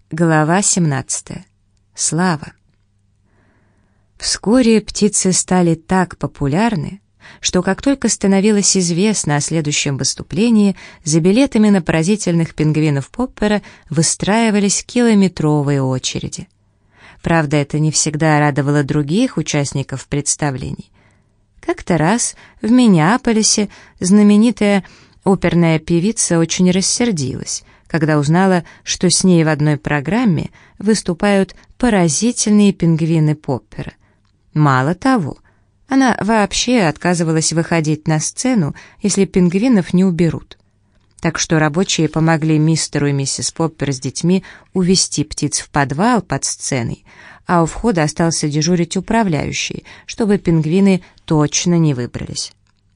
Глава 17. Слава. Вскоре птицы стали так популярны, что как только становилось известно о следующем выступлении, за билетами на поразительных пингвинов Поппера выстраивались километровые очереди. Правда, это не всегда радовало других участников представлений. Как-то раз в Миннеаполисе знаменитая оперная певица очень рассердилась, когда узнала, что с ней в одной программе выступают поразительные пингвины Поппера. Мало того, она вообще отказывалась выходить на сцену, если пингвинов не уберут. Так что рабочие помогли мистеру и миссис Поппер с детьми увести птиц в подвал под сценой, а у входа остался дежурить управляющий, чтобы пингвины точно не выбрались.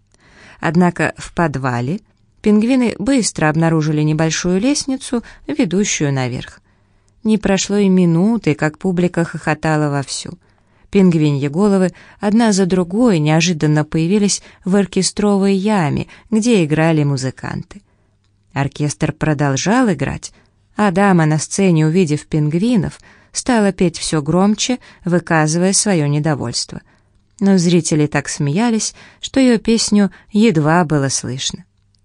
Однако в подвале пингвины быстро обнаружили небольшую лестницу, ведущую наверх. Не прошло и минуты, как публика хохотала вовсю. Пингвиньи головы одна за другой неожиданно появились в оркестровой яме, где играли музыканты. Оркестр продолжал играть, а дама на сцене, увидев пингвинов, стала петь все громче, выказывая свое недовольство. Но зрители так смеялись, что ее песню едва было слышно.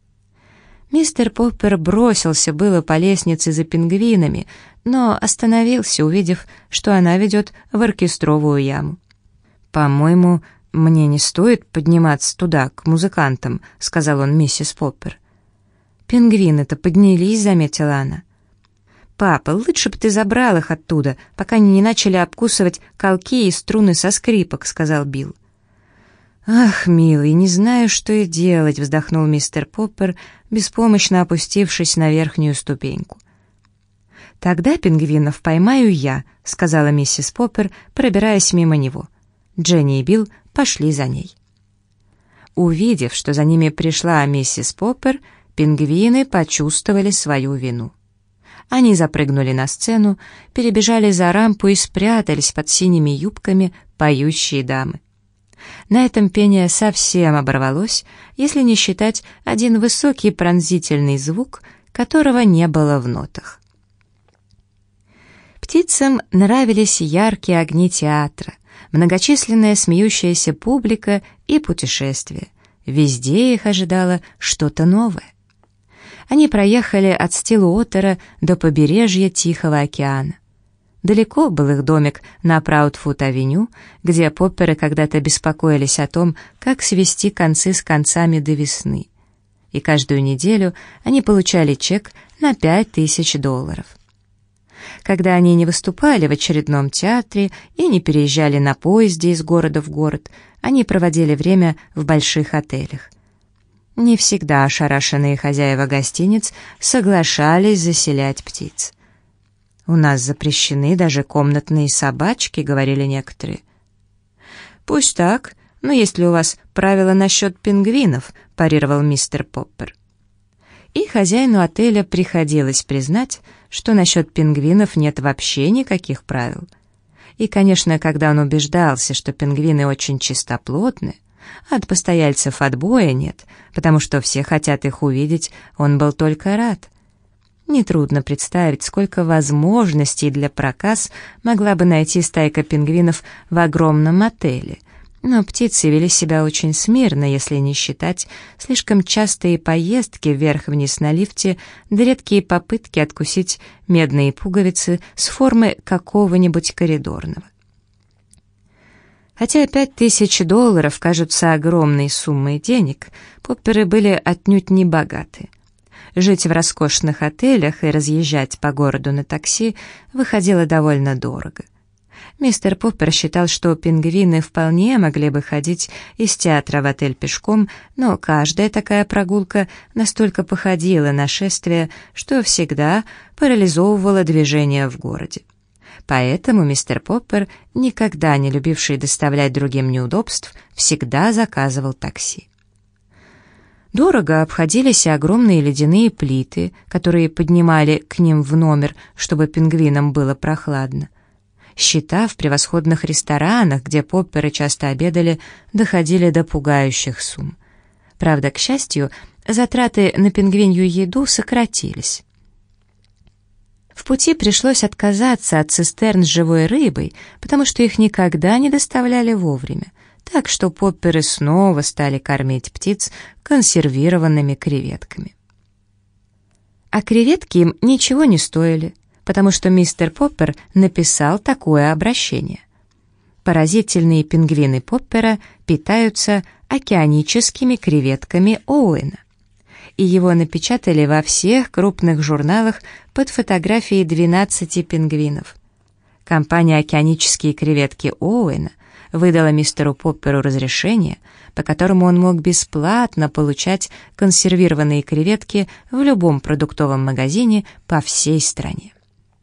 Мистер Поппер бросился было по лестнице за пингвинами, но остановился, увидев, что она ведет в оркестровую яму. «По-моему, мне не стоит подниматься туда, к музыкантам», — сказал он миссис Поппер. «Пингвины-то поднялись», — заметила она. «Папа, лучше бы ты забрал их оттуда, пока они не начали обкусывать колки и струны со скрипок», — сказал Билл. «Ах, милый, не знаю, что и делать», — вздохнул мистер Поппер, беспомощно опустившись на верхнюю ступеньку. «Тогда пингвинов поймаю я», — сказала миссис Поппер, пробираясь мимо него. Дженни и Билл пошли за ней. Увидев, что за ними пришла миссис Поппер, пингвины почувствовали свою вину. Они запрыгнули на сцену, перебежали за рампу и спрятались под синими юбками поющие дамы. На этом пение совсем оборвалось, если не считать один высокий пронзительный звук, которого не было в нотах. Птицам нравились яркие огни театра, многочисленная смеющаяся публика и путешествия. Везде их ожидало что-то новое. Они проехали от Стиллуотера до побережья Тихого океана. Далеко был их домик на Праудфуд-авеню, где Попперы когда-то беспокоились о том, как свести концы с концами до весны. И каждую неделю они получали чек на $5000. Когда они не выступали в очередном театре и не переезжали на поезде из города в город, они проводили время в больших отелях. Не всегда ошарашенные хозяева гостиниц соглашались заселять птиц. «У нас запрещены даже комнатные собачки», — говорили некоторые. «Пусть так, но есть ли у вас правила насчет пингвинов?» — парировал мистер Поппер. И хозяину отеля приходилось признать, что насчет пингвинов нет вообще никаких правил. И, конечно, когда он убеждался, что пингвины очень чистоплотны, от постояльцев отбоя нет, потому что все хотят их увидеть, он был только рад. Нетрудно представить, сколько возможностей для проказ могла бы найти стайка пингвинов в огромном отеле. Но птицы вели себя очень смирно, если не считать слишком частые поездки вверх-вниз на лифте, да редкие попытки откусить медные пуговицы с формы какого-нибудь коридорного. Хотя $5000 кажутся огромной суммой денег, Попперы были отнюдь не богаты. Жить в роскошных отелях и разъезжать по городу на такси выходило довольно дорого. Мистер Поппер считал, что пингвины вполне могли бы ходить из театра в отель пешком, но каждая такая прогулка настолько походила на шествие, что всегда парализовывала движение в городе. Поэтому мистер Поппер, никогда не любивший доставлять другим неудобств, всегда заказывал такси. Дорого обходились и огромные ледяные плиты, которые поднимали к ним в номер, чтобы пингвинам было прохладно. Счета в превосходных ресторанах, где Попперы часто обедали, доходили до пугающих сумм. Правда, к счастью, затраты на пингвинью еду сократились. В пути пришлось отказаться от цистерн с живой рыбой, потому что их никогда не доставляли вовремя, так что Попперы снова стали кормить птиц консервированными креветками. А креветки им ничего не стоили, потому что мистер Поппер написал такое обращение. Поразительные пингвины Поппера питаются океаническими креветками Оуэна. И его напечатали во всех крупных журналах под фотографией 12 пингвинов. Компания «Океанические креветки Оуэна» выдала мистеру Попперу разрешение, по которому он мог бесплатно получать консервированные креветки в любом продуктовом магазине по всей стране.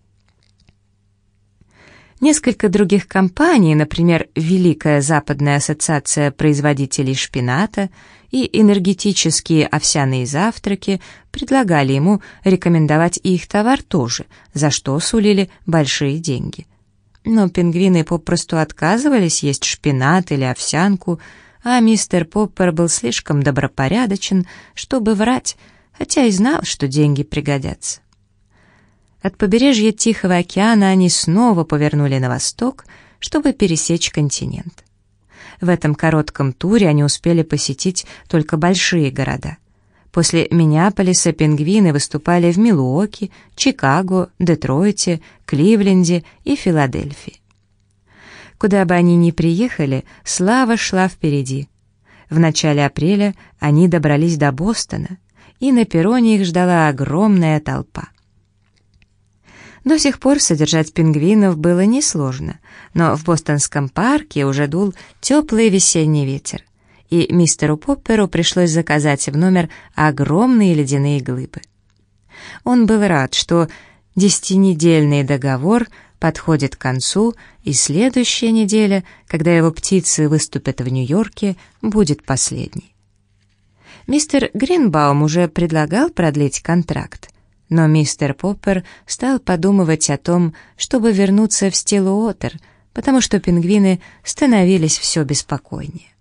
Несколько других компаний, например, Великая Западная ассоциация производителей шпината и энергетические овсяные завтраки, предлагали ему рекомендовать их товар тоже, за что сулили большие деньги. Но пингвины попросту отказывались есть шпинат или овсянку, а мистер Поппер был слишком добропорядочен, чтобы врать, хотя и знал, что деньги пригодятся. От побережья Тихого океана они снова повернули на восток, чтобы пересечь континент. В этом коротком туре они успели посетить только большие города. После Миннеаполиса пингвины выступали в Милуоки, Чикаго, Детройте, Кливленде и Филадельфии. Куда бы они ни приехали, слава шла впереди. В начале апреля они добрались до Бостона, и на перроне их ждала огромная толпа. До сих пор содержать пингвинов было несложно, но в бостонском парке уже дул теплый весенний ветер, и мистеру Попперу пришлось заказать в номер огромные ледяные глыбы. Он был рад, что 10-недельный договор подходит к концу, и следующая неделя, когда его птицы выступят в Нью-Йорке, будет последней. Мистер Гринбаум уже предлагал продлить контракт, но мистер Поппер стал подумывать о том, чтобы вернуться в Стиллуотер, потому что пингвины становились все беспокойнее.